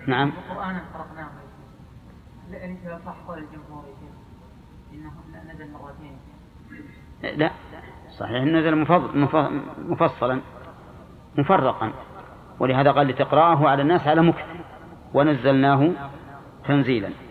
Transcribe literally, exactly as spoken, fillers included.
نعم. القرآن فرقناه لأن صح قول الجمهور إنه نزل مرتين. لا صحيح نزل مفصلا مفرقا، ولهذا قال لتقرأه على الناس على مكث ونزلناه تنزيلا.